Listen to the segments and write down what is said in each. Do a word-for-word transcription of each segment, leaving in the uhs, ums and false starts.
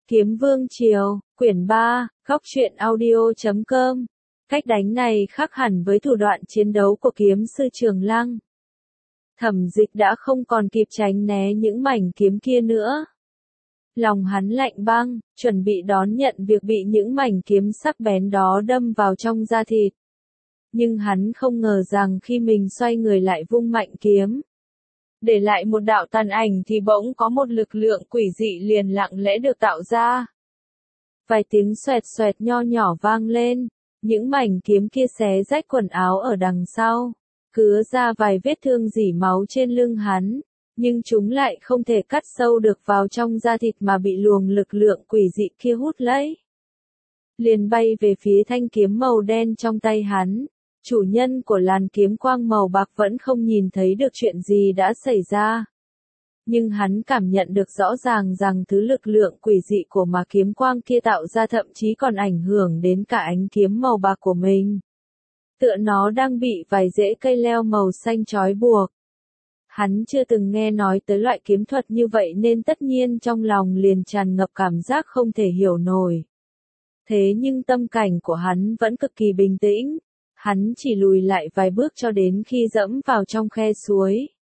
Kiếm Vương Triều, quyển ba, góc truyện audio chấm com. Cách đánh này khác hẳn với thủ đoạn chiến đấu của kiếm sư Trường Lăng. Thẩm Dịch đã không còn kịp tránh né những mảnh kiếm kia nữa. Lòng hắn lạnh băng, chuẩn bị đón nhận việc bị những mảnh kiếm sắc bén đó đâm vào trong da thịt. Nhưng hắn không ngờ rằng khi mình xoay người lại vung mạnh kiếm, để lại một đạo tàn ảnh thì bỗng có một lực lượng quỷ dị liền lặng lẽ được tạo ra. Vài tiếng xoẹt xoẹt nho nhỏ vang lên, những mảnh kiếm kia xé rách quần áo ở đằng sau, cứa ra vài vết thương rỉ máu trên lưng hắn, nhưng chúng lại không thể cắt sâu được vào trong da thịt mà bị luồng lực lượng quỷ dị kia hút lấy. Liền bay về phía thanh kiếm màu đen trong tay hắn. Chủ nhân của làn kiếm quang màu bạc vẫn không nhìn thấy được chuyện gì đã xảy ra. Nhưng hắn cảm nhận được rõ ràng rằng thứ lực lượng quỷ dị của mà kiếm quang kia tạo ra thậm chí còn ảnh hưởng đến cả ánh kiếm màu bạc của mình. Tựa nó đang bị vài rễ cây leo màu xanh trói buộc. Hắn chưa từng nghe nói tới loại kiếm thuật như vậy nên tất nhiên trong lòng liền tràn ngập cảm giác không thể hiểu nổi. Thế nhưng tâm cảnh của hắn vẫn cực kỳ bình tĩnh. Hắn chỉ lùi lại vài bước cho đến khi dẫm vào trong khe suối.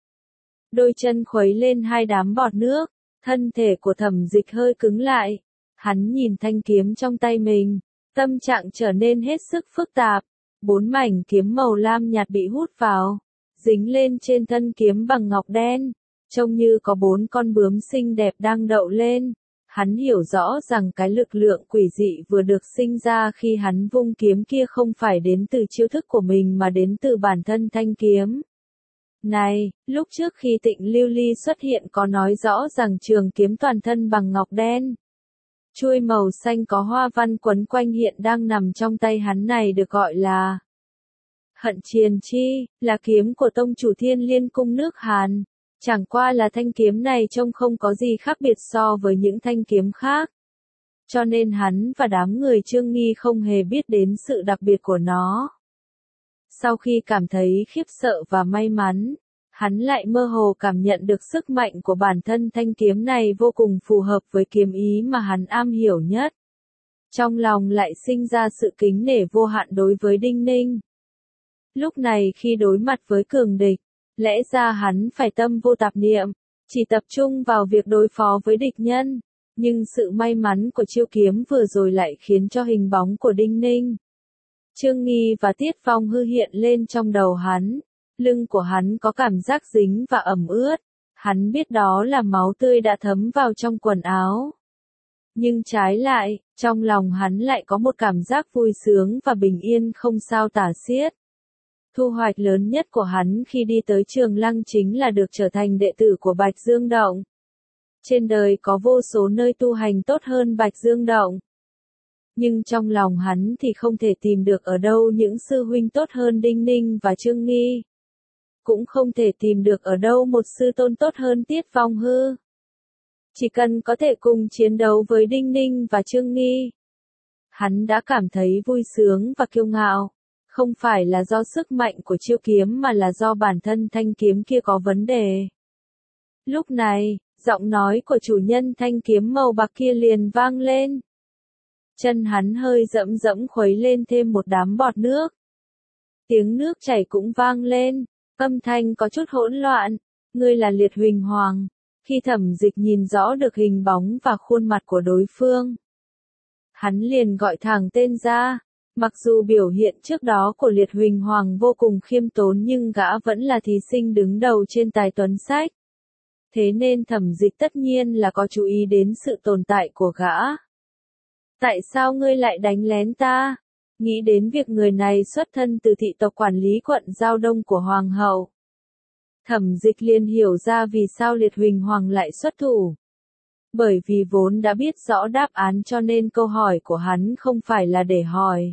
Đôi chân khuấy lên hai đám bọt nước, thân thể của Thẩm Dịch hơi cứng lại. Hắn nhìn thanh kiếm trong tay mình, tâm trạng trở nên hết sức phức tạp. Bốn mảnh kiếm màu lam nhạt bị hút vào, dính lên trên thân kiếm bằng ngọc đen, trông như có bốn con bướm xinh đẹp đang đậu lên. Hắn hiểu rõ rằng cái lực lượng quỷ dị vừa được sinh ra khi hắn vung kiếm kia không phải đến từ chiêu thức của mình mà đến từ bản thân thanh kiếm. Này, lúc trước khi Tịnh Lưu Ly xuất hiện có nói rõ rằng trường kiếm toàn thân bằng ngọc đen. Chuôi màu xanh có hoa văn quấn quanh hiện đang nằm trong tay hắn này được gọi là Hận Triền Chi, là kiếm của tông chủ Thiên Liên Cung nước Hàn. Chẳng qua là thanh kiếm này trông không có gì khác biệt so với những thanh kiếm khác. Cho nên hắn và đám người Trương Nghi không hề biết đến sự đặc biệt của nó. Sau khi cảm thấy khiếp sợ và may mắn, hắn lại mơ hồ cảm nhận được sức mạnh của bản thân thanh kiếm này vô cùng phù hợp với kiếm ý mà hắn am hiểu nhất. Trong lòng lại sinh ra sự kính nể vô hạn đối với Đinh Ninh. Lúc này khi đối mặt với cường địch, lẽ ra hắn phải tâm vô tạp niệm, chỉ tập trung vào việc đối phó với địch nhân, nhưng sự may mắn của chiêu kiếm vừa rồi lại khiến cho hình bóng của Đinh Ninh, Trương Nghi và Tiết Phong hư hiện lên trong đầu hắn. Lưng của hắn có cảm giác dính và ẩm ướt, hắn biết đó là máu tươi đã thấm vào trong quần áo. Nhưng trái lại, trong lòng hắn lại có một cảm giác vui sướng và bình yên không sao tả xiết. Thu hoạch lớn nhất của hắn khi đi tới Trường Lăng chính là được trở thành đệ tử của Bạch Dương Động. Trên đời có vô số nơi tu hành tốt hơn Bạch Dương Động. Nhưng trong lòng hắn thì không thể tìm được ở đâu những sư huynh tốt hơn Đinh Ninh và Trương Nghi. Cũng không thể tìm được ở đâu một sư tôn tốt hơn Tiết Phong Hư. Chỉ cần có thể cùng chiến đấu với Đinh Ninh và Trương Nghi, hắn đã cảm thấy vui sướng và kiêu ngạo. Không phải là do sức mạnh của chiêu kiếm mà là do bản thân thanh kiếm kia có vấn đề. Lúc này, giọng nói của chủ nhân thanh kiếm màu bạc kia liền vang lên. Chân hắn hơi dẫm dẫm khuấy lên thêm một đám bọt nước. Tiếng nước chảy cũng vang lên, âm thanh có chút hỗn loạn. Ngươi là Liệt Huỳnh Hoàng. Khi Thẩm Dịch nhìn rõ được hình bóng và khuôn mặt của đối phương, hắn liền gọi thẳng tên ra. Mặc dù biểu hiện trước đó của Liệt Huỳnh Hoàng vô cùng khiêm tốn nhưng gã vẫn là thí sinh đứng đầu trên tài tuấn sách. Thế nên Thẩm Dịch tất nhiên là có chú ý đến sự tồn tại của gã. Tại sao ngươi lại đánh lén ta? Nghĩ đến việc người này xuất thân từ thị tộc quản lý quận Giao Đông của Hoàng hậu, Thẩm Dịch liền hiểu ra vì sao Liệt Huỳnh Hoàng lại xuất thủ. Bởi vì vốn đã biết rõ đáp án cho nên câu hỏi của hắn không phải là để hỏi.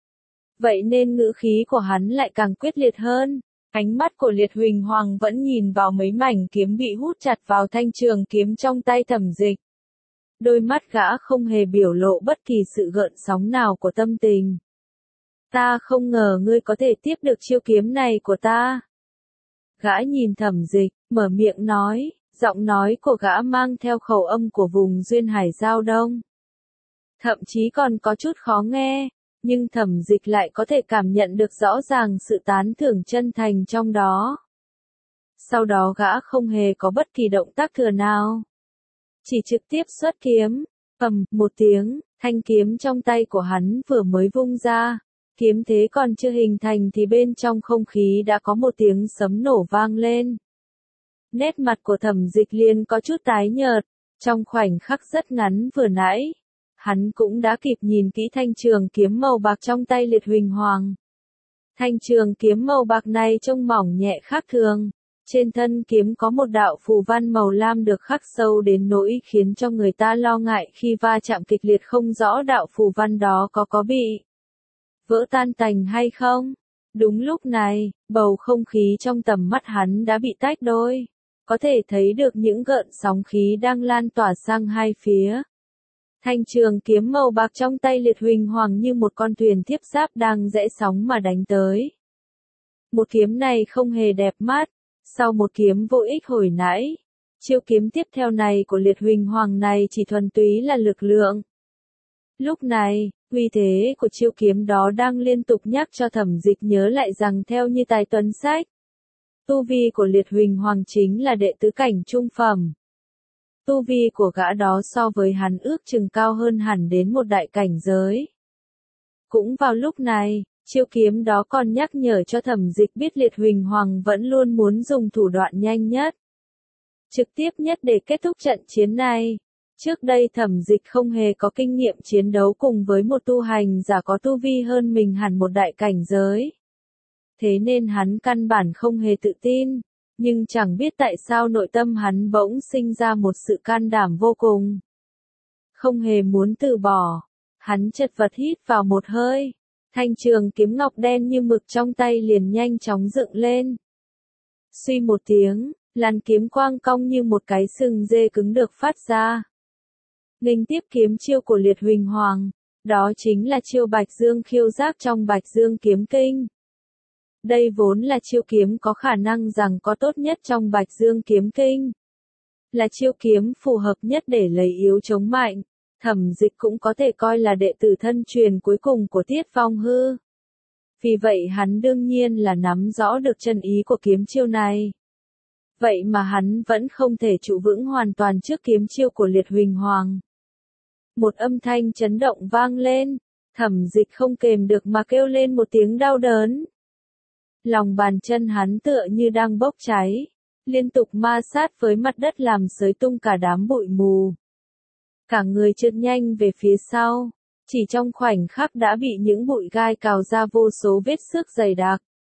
Vậy nên ngữ khí của hắn lại càng quyết liệt hơn. Ánh mắt của Liệt Huỳnh Hoàng vẫn nhìn vào mấy mảnh kiếm bị hút chặt vào thanh trường kiếm trong tay Thẩm Dịch. Đôi mắt gã không hề biểu lộ bất kỳ sự gợn sóng nào của tâm tình. Ta không ngờ ngươi có thể tiếp được chiêu kiếm này của ta. Gã nhìn Thẩm Dịch, mở miệng nói, Giọng nói của gã mang theo khẩu âm của vùng duyên hải Giao Đông. Thậm chí còn có chút khó nghe, nhưng Thẩm Dịch lại có thể cảm nhận được rõ ràng sự tán thưởng chân thành trong đó. Sau đó gã không hề có bất kỳ động tác thừa nào. Chỉ trực tiếp xuất kiếm, ầm, một tiếng, thanh kiếm trong tay của hắn vừa mới vung ra. Kiếm thế còn chưa hình thành thì bên trong không khí đã có một tiếng sấm nổ vang lên. Nét mặt của Thẩm Dịch liền có chút tái nhợt, trong khoảnh khắc rất ngắn vừa nãy. Hắn cũng đã kịp nhìn kỹ thanh trường kiếm màu bạc trong tay Liệt Huỳnh Hoàng. Thanh trường kiếm màu bạc này trông mỏng nhẹ khác thường. Trên thân kiếm có một đạo phù văn màu lam được khắc sâu đến nỗi khiến cho người ta lo ngại khi va chạm kịch liệt không rõ đạo phù văn đó có có bị vỡ tan tành hay không. Đúng lúc này, bầu không khí trong tầm mắt hắn đã bị tách đôi. Có thể thấy được những gợn sóng khí đang lan tỏa sang hai phía. Thanh trường kiếm màu bạc trong tay Liệt Huỳnh Hoàng như một con thuyền thiếp giáp đang rẽ sóng mà đánh tới. Một kiếm này không hề đẹp mắt. Sau một kiếm vô ích hồi nãy, chiêu kiếm tiếp theo này của Liệt Huỳnh Hoàng này chỉ thuần túy là lực lượng. Lúc này, uy thế của chiêu kiếm đó đang liên tục nhắc cho Thẩm Dịch nhớ lại rằng theo như tài tuấn sách, tu vi của Liệt Huỳnh Hoàng chính là đệ tứ cảnh trung phẩm. Tu vi của gã đó so với hắn ước chừng cao hơn hẳn đến một đại cảnh giới. Cũng vào lúc này, chiêu kiếm đó còn nhắc nhở cho Thẩm Dịch biết Liệt Huỳnh Hoàng vẫn luôn muốn dùng thủ đoạn nhanh nhất, trực tiếp nhất để kết thúc trận chiến này. Trước đây Thẩm Dịch không hề có kinh nghiệm chiến đấu cùng với một tu hành giả có tu vi hơn mình hẳn một đại cảnh giới. Thế nên hắn căn bản không hề tự tin, nhưng chẳng biết tại sao nội tâm hắn bỗng sinh ra một sự can đảm vô cùng. Không hề muốn từ bỏ, hắn chật vật hít vào một hơi. Thanh trường kiếm ngọc đen như mực trong tay liền nhanh chóng dựng lên. Suy một tiếng, làn kiếm quang cong như một cái sừng dê cứng được phát ra. Nghênh tiếp kiếm chiêu của Liệt Huỳnh Hoàng, đó chính là chiêu Bạch Dương khiêu giác trong Bạch Dương kiếm kinh. Đây vốn là chiêu kiếm có khả năng rằng có tốt nhất trong Bạch Dương kiếm kinh. Là chiêu kiếm phù hợp nhất để lấy yếu chống mạnh. Thẩm Dịch cũng có thể coi là đệ tử thân truyền cuối cùng của Tiết Phong Hư. Vì vậy hắn đương nhiên là nắm rõ được chân ý của kiếm chiêu này. Vậy mà hắn vẫn không thể trụ vững hoàn toàn trước kiếm chiêu của Liệt Huỳnh Hoàng. Một âm thanh chấn động vang lên, Thẩm Dịch không kềm được mà kêu lên một tiếng đau đớn. Lòng bàn chân hắn tựa như đang bốc cháy, liên tục ma sát với mặt đất làm xới tung cả đám bụi mù. Cả người trượt nhanh về phía sau, chỉ trong khoảnh khắc đã bị những bụi gai cào ra vô số vết xước dày đặc.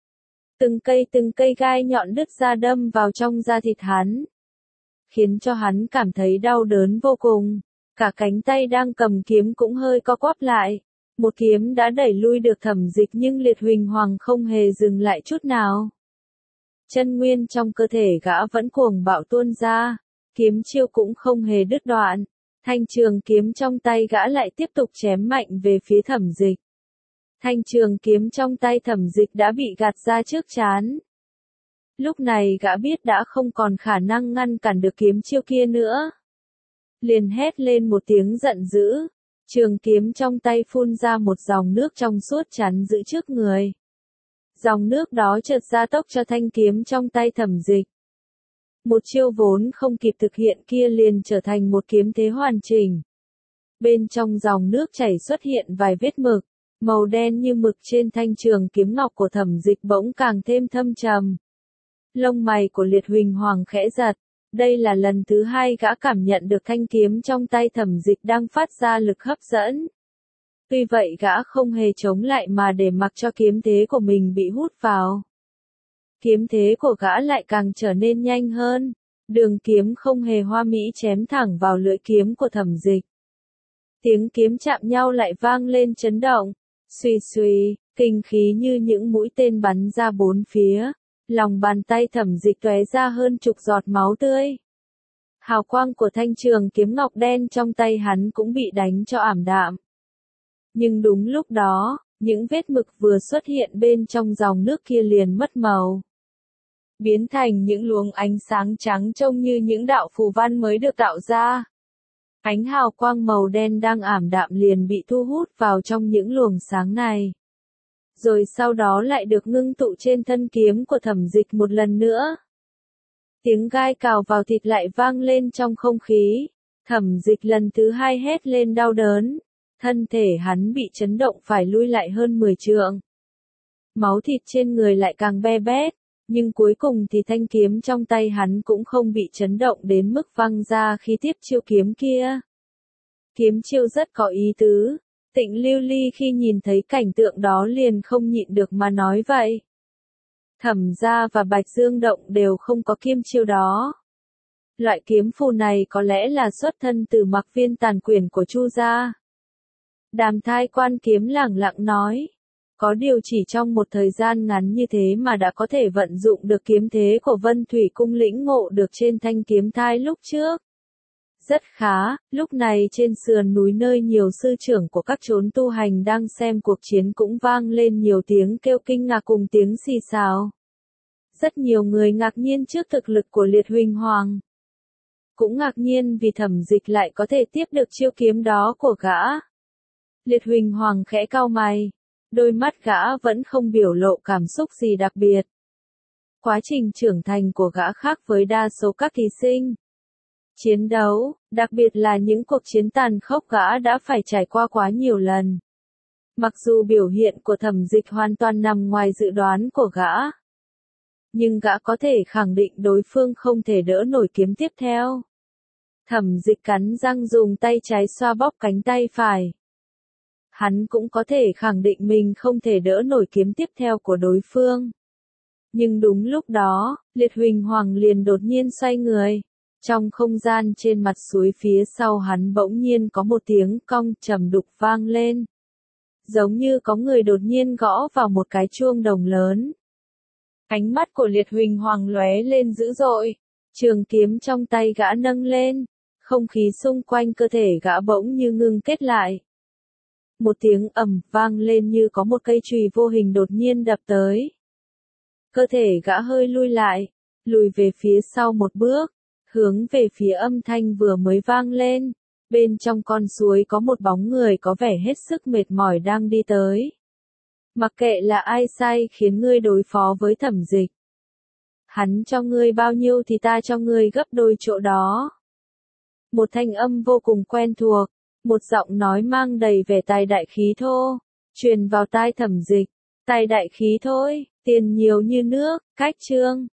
Từng cây từng cây gai nhọn đứt ra đâm vào trong da thịt hắn, khiến cho hắn cảm thấy đau đớn vô cùng. Cả cánh tay đang cầm kiếm cũng hơi co quắp lại. Một kiếm đã đẩy lui được Thẩm Dịch nhưng Liệt Huỳnh Hoàng không hề dừng lại chút nào. Chân nguyên trong cơ thể gã vẫn cuồng bạo tuôn ra, kiếm chiêu cũng không hề đứt đoạn. Thanh trường kiếm trong tay gã lại tiếp tục chém mạnh về phía Thẩm Dịch. Thanh trường kiếm trong tay Thẩm Dịch đã bị gạt ra trước trán. Lúc này gã biết đã không còn khả năng ngăn cản được kiếm chiêu kia nữa. Liền hét lên một tiếng giận dữ. Trường kiếm trong tay phun ra một dòng nước trong suốt chắn giữ trước người. Dòng nước đó chợt ra tốc cho thanh kiếm trong tay Thẩm Dịch. Một chiêu vốn không kịp thực hiện kia liền trở thành một kiếm thế hoàn chỉnh. Bên trong dòng nước chảy xuất hiện vài vết mực, màu đen như mực trên thanh trường kiếm ngọc của Thẩm Dịch bỗng càng thêm thâm trầm. Lông mày của Liệt Huỳnh Hoàng khẽ giật. Đây là lần thứ hai gã cảm nhận được thanh kiếm trong tay Thẩm Dịch đang phát ra lực hấp dẫn. Tuy vậy gã không hề chống lại mà để mặc cho kiếm thế của mình bị hút vào. Kiếm thế của gã lại càng trở nên nhanh hơn. Đường kiếm không hề hoa mỹ chém thẳng vào lưỡi kiếm của Thẩm Dịch. Tiếng kiếm chạm nhau lại vang lên chấn động. Xuy xuy, kinh khí như những mũi tên bắn ra bốn phía. Lòng bàn tay Thẩm Dịch tóe ra hơn chục giọt máu tươi. Hào quang của thanh trường kiếm ngọc đen trong tay hắn cũng bị đánh cho ảm đạm. Nhưng đúng lúc đó, những vết mực vừa xuất hiện bên trong dòng nước kia liền mất màu. biến thành những luồng ánh sáng trắng trông như những đạo phù văn mới được tạo ra. Ánh hào quang màu đen đang ảm đạm liền bị thu hút vào trong những luồng sáng này. Rồi sau đó lại được ngưng tụ trên thân kiếm của Thẩm Dịch một lần nữa. Tiếng gai cào vào thịt lại vang lên trong không khí. Thẩm Dịch lần thứ hai hét lên đau đớn. Thân thể hắn bị chấn động phải lui lại hơn mười trượng. Máu thịt trên người lại càng be bét. Nhưng cuối cùng thì thanh kiếm trong tay hắn cũng không bị chấn động đến mức văng ra khi tiếp chiêu kiếm kia. Kiếm chiêu rất có ý tứ. Tịnh Lưu Ly khi nhìn thấy cảnh tượng đó liền không nhịn được mà nói vậy. Thẩm gia và Bạch Dương Động đều không có kiếm chiêu đó. Loại kiếm phù này có lẽ là xuất thân từ Mặc Viên Tàn Quyển của Chu gia. Đàm Thai Quan Kiếm lẳng lặng nói. Có điều chỉ trong một thời gian ngắn như thế mà đã có thể vận dụng được kiếm thế của Vân Thủy Cung lĩnh ngộ được trên thanh kiếm thai lúc trước. Rất khá, lúc này trên sườn núi nơi nhiều sư trưởng của các chốn tu hành đang xem cuộc chiến cũng vang lên nhiều tiếng kêu kinh ngạc cùng tiếng xì xào. Rất nhiều người ngạc nhiên trước thực lực của Liệt Huỳnh Hoàng. Cũng ngạc nhiên vì Thẩm Dịch lại có thể tiếp được chiêu kiếm đó của gã. Liệt Huỳnh Hoàng khẽ cau mày. Đôi mắt gã vẫn không biểu lộ cảm xúc gì đặc biệt. Quá trình trưởng thành của gã khác với đa số các thí sinh. Chiến đấu, đặc biệt là những cuộc chiến tàn khốc gã đã phải trải qua quá nhiều lần. Mặc dù biểu hiện của Thẩm Dịch hoàn toàn nằm ngoài dự đoán của gã. Nhưng gã có thể khẳng định đối phương không thể đỡ nổi kiếm tiếp theo. Thẩm Dịch cắn răng dùng tay trái xoa bóp cánh tay phải. Hắn cũng có thể khẳng định mình không thể đỡ nổi kiếm tiếp theo của đối phương. Nhưng đúng lúc đó, Liệt Huỳnh Hoàng liền đột nhiên xoay người. Trong không gian trên mặt suối phía sau hắn bỗng nhiên có một tiếng cong trầm đục vang lên. Giống như có người đột nhiên gõ vào một cái chuông đồng lớn. Ánh mắt của Liệt Huỳnh Hoàng lóe lên dữ dội. Trường kiếm trong tay gã nâng lên. Không khí xung quanh cơ thể gã bỗng như ngưng kết lại. Một tiếng ầm vang lên như có một cây chùy vô hình đột nhiên đập tới. Cơ thể gã hơi lui lại, lùi về phía sau một bước, hướng về phía âm thanh vừa mới vang lên. Bên trong con suối có một bóng người có vẻ hết sức mệt mỏi đang đi tới. Mặc kệ là ai sai khiến ngươi đối phó với Thẩm Dịch. Hắn cho ngươi bao nhiêu thì ta cho ngươi gấp đôi chỗ đó. Một thanh âm vô cùng quen thuộc. Một giọng nói mang đầy vẻ tài đại khí thô, truyền vào tai Thẩm Dịch. Tài đại khí thôi, tiền nhiều như nước, cách chương.